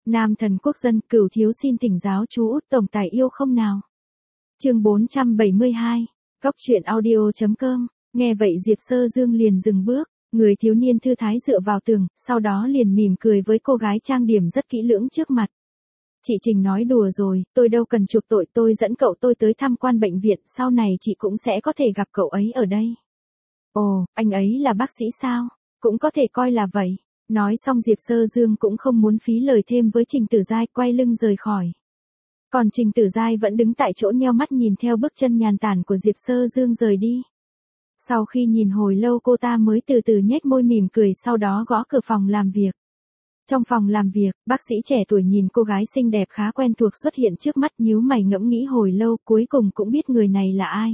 Nam thần quốc dân, Cửu thiếu xin thỉnh giáo chú Út tổng tài yêu không nào. Chương 472. Góc truyện audio.com. Nghe vậy Diệp Sơ Dương liền dừng bước, người thiếu niên thư thái dựa vào tường, sau đó liền mỉm cười với cô gái trang điểm rất kỹ lưỡng trước mặt. Chị Trình nói đùa rồi, tôi đâu cần chuộc tội, tôi dẫn cậu tôi tới tham quan bệnh viện, sau này chị cũng sẽ có thể gặp cậu ấy ở đây. Ồ, anh ấy là bác sĩ sao? Cũng có thể coi là vậy. Nói xong Diệp Sơ Dương cũng không muốn phí lời thêm với Trình Tử Giai, quay lưng rời khỏi. Còn Trình Tử Giai vẫn đứng tại chỗ nheo mắt nhìn theo bước chân nhàn tản của Diệp Sơ Dương rời đi. Sau khi nhìn hồi lâu cô ta mới từ từ nhếch môi mỉm cười, sau đó gõ cửa phòng làm việc. Trong phòng làm việc, bác sĩ trẻ tuổi nhìn cô gái xinh đẹp khá quen thuộc xuất hiện trước mắt, nhíu mày ngẫm nghĩ hồi lâu, cuối cùng cũng biết người này là ai.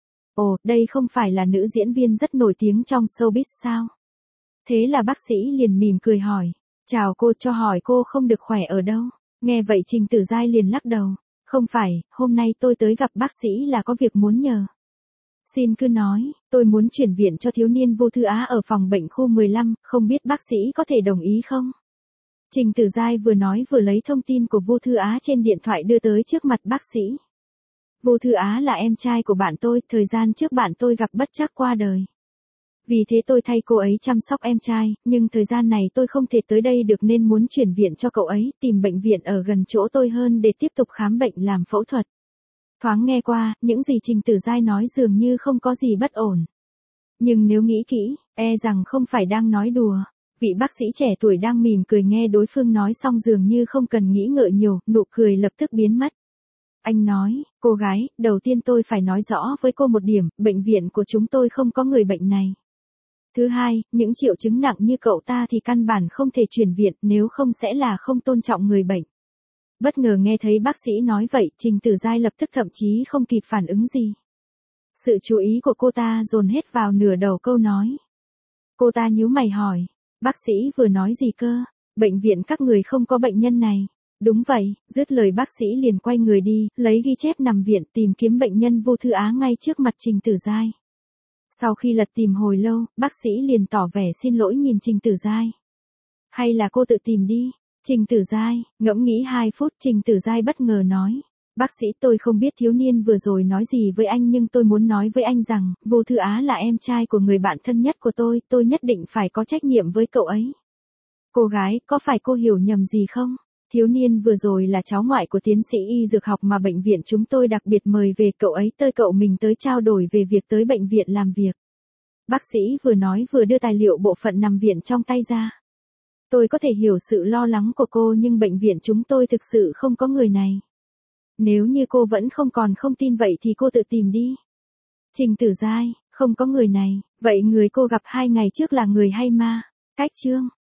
Ồ, đây không phải là nữ diễn viên rất nổi tiếng trong showbiz sao? Thế là bác sĩ liền mỉm cười hỏi. Chào cô, cho hỏi cô không được khỏe ở đâu? Nghe vậy Trình Tử Giai liền lắc đầu. Không phải, hôm nay tôi tới gặp bác sĩ là có việc muốn nhờ. Xin cứ nói, tôi muốn chuyển viện cho thiếu niên Vu Thư Á ở phòng bệnh khu 15, không biết bác sĩ có thể đồng ý không? Trình Tử Giai vừa nói vừa lấy thông tin của Vu Thư Á trên điện thoại đưa tới trước mặt bác sĩ. Vu Thư Á là em trai của bạn tôi, thời gian trước bạn tôi gặp bất trắc qua đời. Vì thế tôi thay cô ấy chăm sóc em trai, nhưng thời gian này tôi không thể tới đây được nên muốn chuyển viện cho cậu ấy, tìm bệnh viện ở gần chỗ tôi hơn để tiếp tục khám bệnh làm phẫu thuật. Thoáng nghe qua, những gì Trình Tử Giai nói dường như không có gì bất ổn. Nhưng nếu nghĩ kỹ, e rằng không phải đang nói đùa. Vị bác sĩ trẻ tuổi đang mỉm cười nghe đối phương nói xong dường như không cần nghĩ ngợi nhiều, nụ cười lập tức biến mất. Anh nói, cô gái, đầu tiên tôi phải nói rõ với cô một điểm, bệnh viện của chúng tôi không có người bệnh này. Thứ hai, những triệu chứng nặng như cậu ta thì căn bản không thể chuyển viện, nếu không sẽ là không tôn trọng người bệnh. Bất ngờ nghe thấy bác sĩ nói vậy, Trình Tử Giai lập tức thậm chí không kịp phản ứng gì. Sự chú ý của cô ta dồn hết vào nửa đầu câu nói. Cô ta nhíu mày hỏi, bác sĩ vừa nói gì cơ? Bệnh viện các người không có bệnh nhân này. Đúng vậy, dứt lời bác sĩ liền quay người đi, lấy ghi chép nằm viện tìm kiếm bệnh nhân Vu Thư Á ngay trước mặt Trình Tử Giai. Sau khi lật tìm hồi lâu, bác sĩ liền tỏ vẻ xin lỗi nhìn Trình Tử Giai. Hay là cô tự tìm đi? Trình Tử Giai, ngẫm nghĩ 2 phút Trình Tử Giai bất ngờ nói. Bác sĩ, tôi không biết thiếu niên vừa rồi nói gì với anh nhưng tôi muốn nói với anh rằng, Vu Thư Á là em trai của người bạn thân nhất của tôi nhất định phải có trách nhiệm với cậu ấy. Cô gái, có phải cô hiểu nhầm gì không? Thiếu niên vừa rồi là cháu ngoại của tiến sĩ y dược học mà bệnh viện chúng tôi đặc biệt mời về, cậu ấy cậu mình tới trao đổi về việc tới bệnh viện làm việc. Bác sĩ vừa nói vừa đưa tài liệu bộ phận nằm viện trong tay ra. Tôi có thể hiểu sự lo lắng của cô nhưng bệnh viện chúng tôi thực sự không có người này. Nếu như cô vẫn không tin vậy thì cô tự tìm đi. Trình Tử Giai, không có người này, vậy người cô gặp 2 ngày trước là người hay ma? Cách chương.